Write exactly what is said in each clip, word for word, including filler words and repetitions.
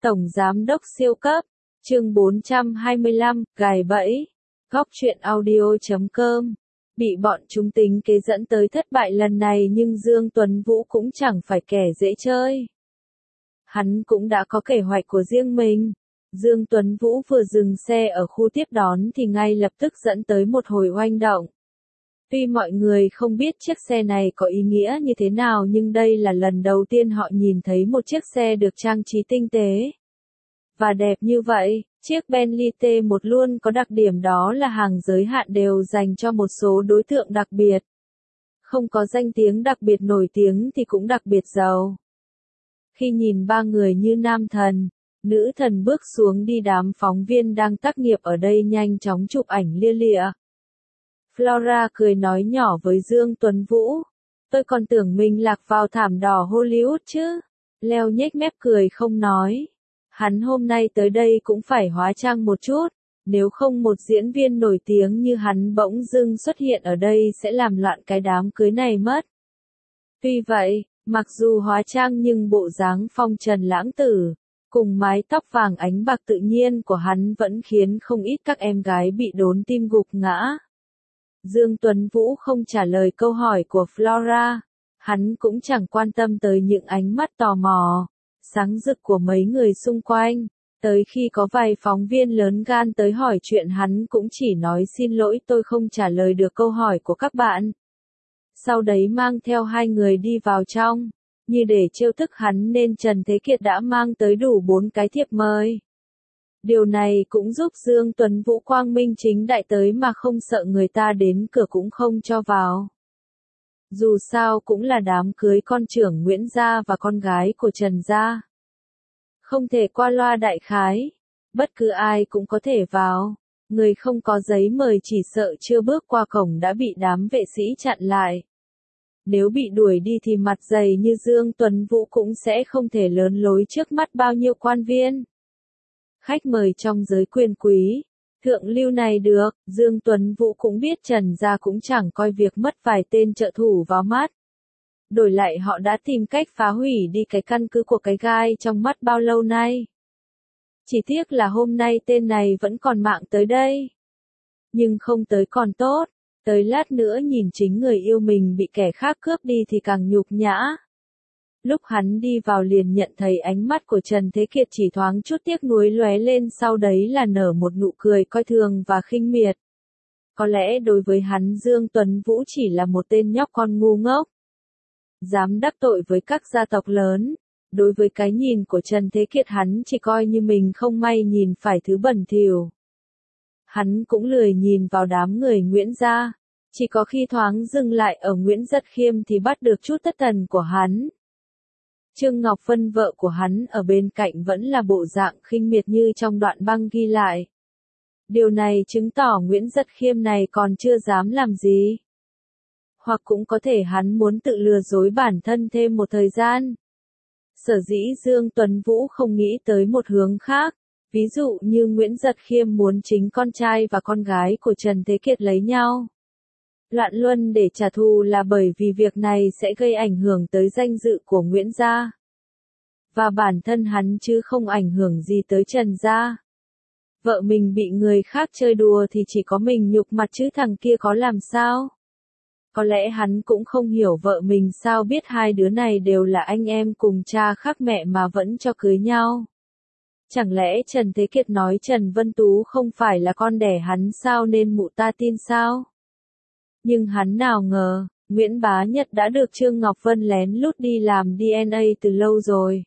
Tổng Giám đốc siêu cấp, chương bốn trăm hai mươi lăm, gài bẫy, góc truyện audio chấm com. Bị bọn chúng tính kế dẫn tới thất bại lần này nhưng Dương Tuấn Vũ cũng chẳng phải kẻ dễ chơi. Hắn cũng đã có kế hoạch của riêng mình. Dương Tuấn Vũ vừa dừng xe ở khu tiếp đón thì ngay lập tức dẫn tới một hồi oanh động. Tuy mọi người không biết chiếc xe này có ý nghĩa như thế nào nhưng đây là lần đầu tiên họ nhìn thấy một chiếc xe được trang trí tinh tế và đẹp như vậy. Chiếc Bentley T một luôn có đặc điểm đó là hàng giới hạn đều dành cho một số đối tượng đặc biệt. Không có danh tiếng đặc biệt nổi tiếng thì cũng đặc biệt giàu. Khi nhìn ba người như nam thần, nữ thần bước xuống đi, đám phóng viên đang tác nghiệp ở đây nhanh chóng chụp ảnh lia lịa. Flora cười nói nhỏ với Dương Tuấn Vũ, tôi còn tưởng mình lạc vào thảm đỏ Hollywood chứ. Leo nhếch mép cười không nói. Hắn hôm nay tới đây cũng phải hóa trang một chút, nếu không một diễn viên nổi tiếng như hắn bỗng dưng xuất hiện ở đây sẽ làm loạn cái đám cưới này mất. Tuy vậy, mặc dù hóa trang nhưng bộ dáng phong trần lãng tử, cùng mái tóc vàng ánh bạc tự nhiên của hắn vẫn khiến không ít các em gái bị đốn tim gục ngã. Dương Tuấn Vũ không trả lời câu hỏi của Flora, hắn cũng chẳng quan tâm tới những ánh mắt tò mò, sáng rực của mấy người xung quanh. Tới khi có vài phóng viên lớn gan tới hỏi chuyện hắn cũng chỉ nói xin lỗi tôi không trả lời được câu hỏi của các bạn. Sau đấy mang theo hai người đi vào trong, như để trêu tức hắn nên Trần Thế Kiệt đã mang tới đủ bốn cái thiệp mời. Điều này cũng giúp Dương Tuấn Vũ quang minh chính đại tới mà không sợ người ta đến cửa cũng không cho vào. Dù sao cũng là đám cưới con trưởng Nguyễn Gia và con gái của Trần Gia. Không thể qua loa đại khái, bất cứ ai cũng có thể vào. Người không có giấy mời chỉ sợ chưa bước qua cổng đã bị đám vệ sĩ chặn lại. Nếu bị đuổi đi thì mặt dày như Dương Tuấn Vũ cũng sẽ không thể lớn lối trước mắt bao nhiêu quan viên. Khách mời trong giới quyền quý, thượng lưu này được, Dương Tuấn Vũ cũng biết Trần Gia cũng chẳng coi việc mất vài tên trợ thủ vào mắt. Đổi lại họ đã tìm cách phá hủy đi cái căn cứ của cái gai trong mắt bao lâu nay. Chỉ tiếc là hôm nay tên này vẫn còn mạng tới đây. Nhưng không tới còn tốt, tới lát nữa nhìn chính người yêu mình bị kẻ khác cướp đi thì càng nhục nhã. Lúc hắn đi vào liền nhận thấy ánh mắt của Trần Thế Kiệt chỉ thoáng chút tiếc nuối lóe lên, sau đấy là nở một nụ cười coi thường và khinh miệt. Có lẽ đối với hắn Dương Tuấn Vũ chỉ là một tên nhóc con ngu ngốc. Dám đắc tội với các gia tộc lớn. Đối với cái nhìn của Trần Thế Kiệt hắn chỉ coi như mình không may nhìn phải thứ bẩn thỉu. Hắn cũng lười nhìn vào đám người Nguyễn Gia. Chỉ có khi thoáng dừng lại ở Nguyễn Dật Khiêm thì bắt được chút thất thần của hắn. Trương Ngọc Vân vợ của hắn ở bên cạnh vẫn là bộ dạng khinh miệt như trong đoạn băng ghi lại. Điều này chứng tỏ Nguyễn Dật Khiêm này còn chưa dám làm gì. Hoặc cũng có thể hắn muốn tự lừa dối bản thân thêm một thời gian. Sở dĩ Dương Tuấn Vũ không nghĩ tới một hướng khác, ví dụ như Nguyễn Dật Khiêm muốn chính con trai và con gái của Trần Thế Kiệt lấy nhau. Loạn luân để trả thù là bởi vì việc này sẽ gây ảnh hưởng tới danh dự của Nguyễn Gia. Và bản thân hắn chứ không ảnh hưởng gì tới Trần Gia. Vợ mình bị người khác chơi đùa thì chỉ có mình nhục mặt chứ thằng kia có làm sao? Có lẽ hắn cũng không hiểu vợ mình sao biết hai đứa này đều là anh em cùng cha khác mẹ mà vẫn cho cưới nhau. Chẳng lẽ Trần Thế Kiệt nói Trần Vân Tú không phải là con đẻ hắn sao nên mụ ta tin sao? Nhưng hắn nào ngờ, Nguyễn Bá Nhật đã được Trương Ngọc Vân lén lút đi làm đê en a từ lâu rồi.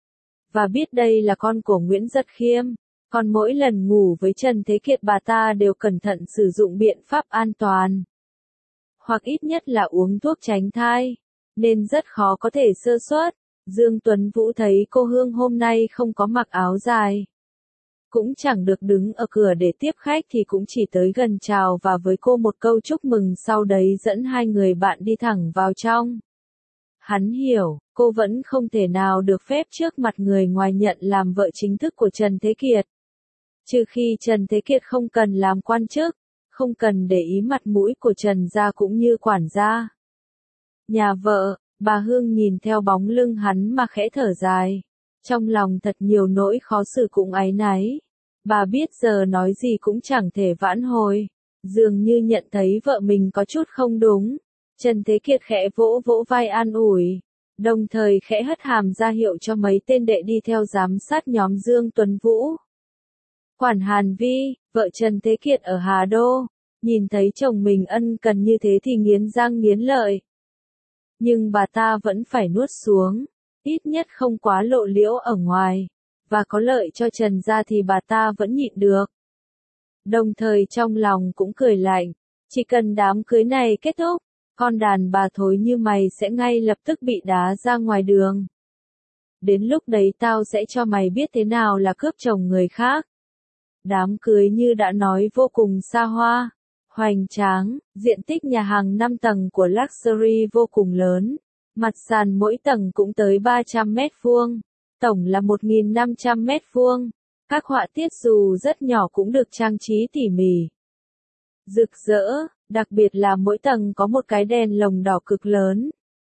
Và biết đây là con của Nguyễn Dật Khiêm, còn mỗi lần ngủ với Trần Thế Kiệt bà ta đều cẩn thận sử dụng biện pháp an toàn. Hoặc ít nhất là uống thuốc tránh thai, nên rất khó có thể sơ suất. Dương Tuấn Vũ thấy cô Hương hôm nay không có mặc áo dài. Cũng chẳng được đứng ở cửa để tiếp khách thì cũng chỉ tới gần chào và với cô một câu chúc mừng, sau đấy dẫn hai người bạn đi thẳng vào trong. Hắn hiểu, cô vẫn không thể nào được phép trước mặt người ngoài nhận làm vợ chính thức của Trần Thế Kiệt. Trừ khi Trần Thế Kiệt không cần làm quan chức, không cần để ý mặt mũi của Trần Gia cũng như quản gia. Nhà vợ, bà Hương nhìn theo bóng lưng hắn mà khẽ thở dài. Trong lòng thật nhiều nỗi khó xử cũng áy náy. Bà biết giờ nói gì cũng chẳng thể vãn hồi. Dường như nhận thấy vợ mình có chút không đúng. Trần Thế Kiệt khẽ vỗ vỗ vai an ủi. Đồng thời khẽ hất hàm ra hiệu cho mấy tên đệ đi theo giám sát nhóm Dương Tuấn Vũ. Quản Hàn Vi, vợ Trần Thế Kiệt ở Hà Đô, nhìn thấy chồng mình ân cần như thế thì nghiến răng nghiến lợi. Nhưng bà ta vẫn phải nuốt xuống, ít nhất không quá lộ liễu ở ngoài, và có lợi cho Trần gia thì bà ta vẫn nhịn được. Đồng thời trong lòng cũng cười lạnh, chỉ cần đám cưới này kết thúc, con đàn bà thối như mày sẽ ngay lập tức bị đá ra ngoài đường. Đến lúc đấy tao sẽ cho mày biết thế nào là cướp chồng người khác. Đám cưới như đã nói vô cùng xa hoa, hoành tráng, diện tích nhà hàng năm tầng của Luxury vô cùng lớn, mặt sàn mỗi tầng cũng tới ba trăm mét vuông, tổng là một nghìn năm trăm mét vuông. Các họa tiết dù rất nhỏ cũng được trang trí tỉ mỉ, rực rỡ, đặc biệt là mỗi tầng có một cái đèn lồng đỏ cực lớn.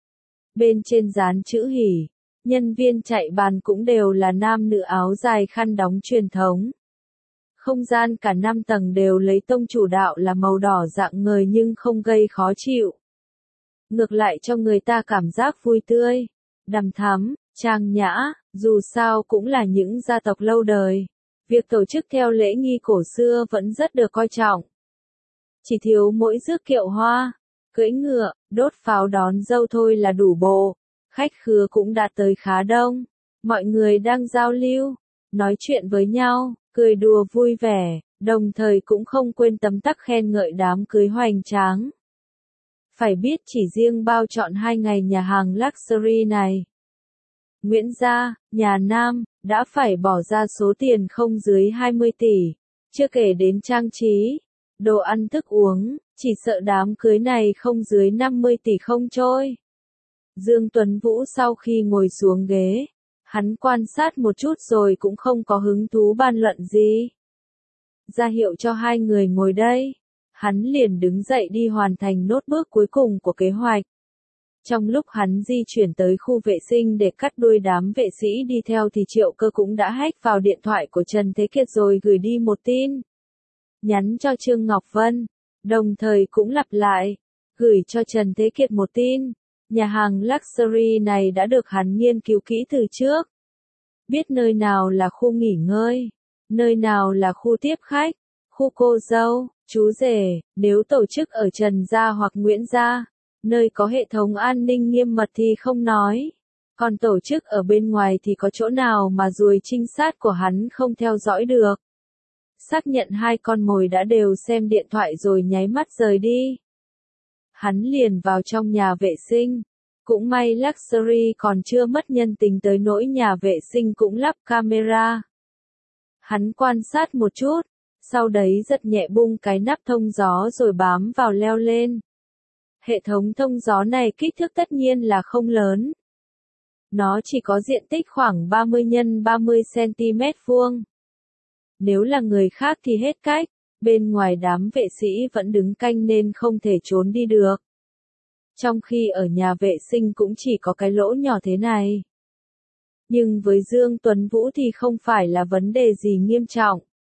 Bên trên dán chữ hỉ, nhân viên chạy bàn cũng đều là nam nữ áo dài khăn đóng truyền thống. Không gian cả năm tầng đều lấy tông chủ đạo là màu đỏ rạng ngời nhưng không gây khó chịu. Ngược lại cho người ta cảm giác vui tươi, đằm thắm, trang nhã, dù sao cũng là những gia tộc lâu đời. Việc tổ chức theo lễ nghi cổ xưa vẫn rất được coi trọng. Chỉ thiếu mỗi rước kiệu hoa, cưỡi ngựa, đốt pháo đón dâu thôi là đủ bộ. Khách khứa cũng đã tới khá đông. Mọi người đang giao lưu, nói chuyện với nhau, cười đùa vui vẻ, đồng thời cũng không quên tấm tắc khen ngợi đám cưới hoành tráng. Phải biết chỉ riêng bao trọn hai ngày nhà hàng Luxury này, Nguyễn gia, nhà Nam, đã phải bỏ ra số tiền không dưới hai mươi tỷ, chưa kể đến trang trí, đồ ăn thức uống, chỉ sợ đám cưới này không dưới năm mươi tỷ không trôi. Dương Tuấn Vũ sau khi ngồi xuống ghế, hắn quan sát một chút rồi cũng không có hứng thú bàn luận gì. Ra hiệu cho hai người ngồi đây, hắn liền đứng dậy đi hoàn thành nốt bước cuối cùng của kế hoạch. Trong lúc hắn di chuyển tới khu vệ sinh để cắt đuôi đám vệ sĩ đi theo thì Triệu Cơ cũng đã hack vào điện thoại của Trần Thế Kiệt rồi gửi đi một tin nhắn cho Trương Ngọc Vân, đồng thời cũng lặp lại, gửi cho Trần Thế Kiệt một tin. Nhà hàng Luxury này đã được hắn nghiên cứu kỹ từ trước. Biết nơi nào là khu nghỉ ngơi, nơi nào là khu tiếp khách, khu cô dâu, chú rể, nếu tổ chức ở Trần gia hoặc Nguyễn gia, nơi có hệ thống an ninh nghiêm mật thì không nói. Còn tổ chức ở bên ngoài thì có chỗ nào mà ruồi trinh sát của hắn không theo dõi được. Xác nhận hai con mồi đã đều xem điện thoại rồi nháy mắt rời đi. Hắn liền vào trong nhà vệ sinh. Cũng may Luxury còn chưa mất nhân tình tới nỗi nhà vệ sinh cũng lắp camera. Hắn quan sát một chút, sau đấy giật nhẹ bung cái nắp thông gió rồi bám vào leo lên. Hệ thống thông gió này kích thước tất nhiên là không lớn. Nó chỉ có diện tích khoảng ba mươi nhân ba mươi xăng-ti-mét vuông. Nếu là người khác thì hết cách, bên ngoài đám vệ sĩ vẫn đứng canh nên không thể trốn đi được. Trong khi ở nhà vệ sinh cũng chỉ có cái lỗ nhỏ thế này. Nhưng với Dương Tuấn Vũ thì không phải là vấn đề gì nghiêm trọng.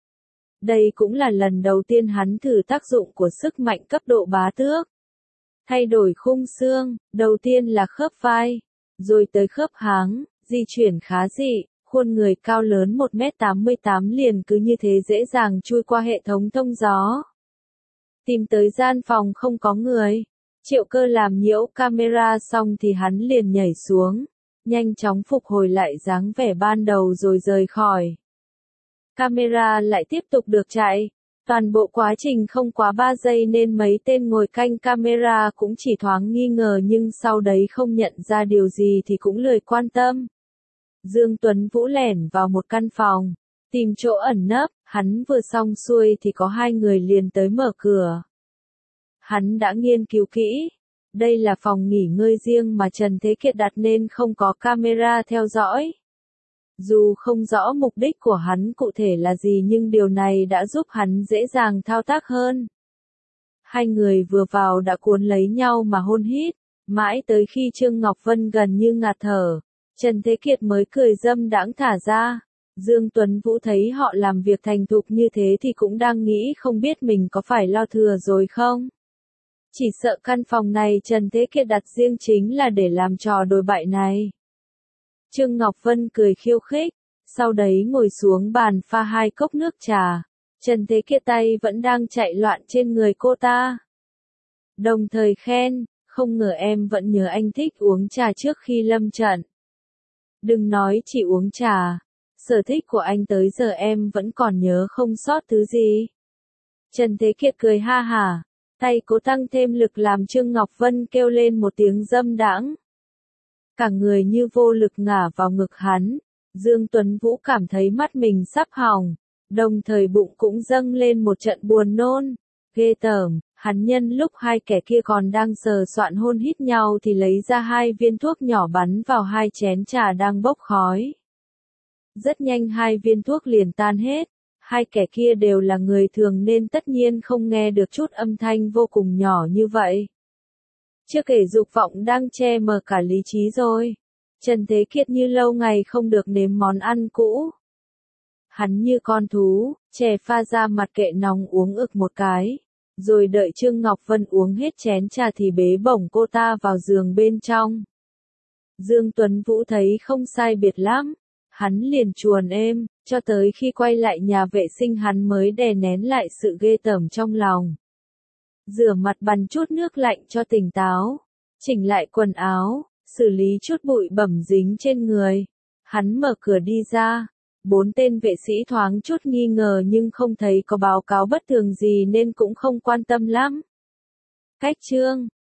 Đây cũng là lần đầu tiên hắn thử tác dụng của sức mạnh cấp độ bá tước. Thay đổi khung xương, đầu tiên là khớp vai, rồi tới khớp háng, di chuyển khá dị, khuôn người cao lớn một mét tám mươi tám liền cứ như thế dễ dàng chui qua hệ thống thông gió. Tìm tới gian phòng không có người. Triệu Cơ làm nhiễu camera xong thì hắn liền nhảy xuống, nhanh chóng phục hồi lại dáng vẻ ban đầu rồi rời khỏi. Camera lại tiếp tục được chạy, toàn bộ quá trình không quá ba giây nên mấy tên ngồi canh camera cũng chỉ thoáng nghi ngờ nhưng sau đấy không nhận ra điều gì thì cũng lười quan tâm. Dương Tuấn Vũ lẻn vào một căn phòng, tìm chỗ ẩn nấp, hắn vừa xong xuôi thì có hai người liền tới mở cửa. Hắn đã nghiên cứu kỹ. Đây là phòng nghỉ ngơi riêng mà Trần Thế Kiệt đặt nên không có camera theo dõi. Dù không rõ mục đích của hắn cụ thể là gì nhưng điều này đã giúp hắn dễ dàng thao tác hơn. Hai người vừa vào đã cuốn lấy nhau mà hôn hít, mãi tới khi Trương Ngọc Vân gần như ngạt thở, Trần Thế Kiệt mới cười dâm đãng thả ra. Dương Tuấn Vũ thấy họ làm việc thành thục như thế thì cũng đang nghĩ không biết mình có phải lo thừa rồi không. Chỉ sợ căn phòng này Trần Thế Kiệt đặt riêng chính là để làm trò đồi bại này. Trương Ngọc Vân cười khiêu khích, sau đấy ngồi xuống bàn pha hai cốc nước trà. Trần Thế Kiệt tay vẫn đang chạy loạn trên người cô ta. Đồng thời khen, không ngờ em vẫn nhớ anh thích uống trà trước khi lâm trận. Đừng nói chỉ uống trà, sở thích của anh tới giờ em vẫn còn nhớ không sót thứ gì. Trần Thế Kiệt cười ha hả, tay cố tăng thêm lực làm Trương Ngọc Vân kêu lên một tiếng dâm đãng. Cả người như vô lực ngả vào ngực hắn, Dương Tuấn Vũ cảm thấy mắt mình sắp hỏng, đồng thời bụng cũng dâng lên một trận buồn nôn. Ghê tởm, hắn nhân lúc hai kẻ kia còn đang sờ soạn hôn hít nhau thì lấy ra hai viên thuốc nhỏ bắn vào hai chén trà đang bốc khói. Rất nhanh hai viên thuốc liền tan hết, hai kẻ kia đều là người thường nên tất nhiên không nghe được chút âm thanh vô cùng nhỏ như vậy. Chưa kể dục vọng đang che mờ cả lý trí rồi. Trần Thế Kiệt như lâu ngày không được nếm món ăn cũ. Hắn như con thú, chè pha ra mặt kệ nóng uống ực một cái. Rồi đợi Trương Ngọc Vân uống hết chén trà thì bế bổng cô ta vào giường bên trong. Dương Tuấn Vũ thấy không sai biệt lắm. Hắn liền chuồn êm, cho tới khi quay lại nhà vệ sinh hắn mới đè nén lại sự ghê tởm trong lòng. Rửa mặt bằng chút nước lạnh cho tỉnh táo, chỉnh lại quần áo, xử lý chút bụi bẩm dính trên người. Hắn mở cửa đi ra, bốn tên vệ sĩ thoáng chút nghi ngờ nhưng không thấy có báo cáo bất thường gì nên cũng không quan tâm lắm. Cách chương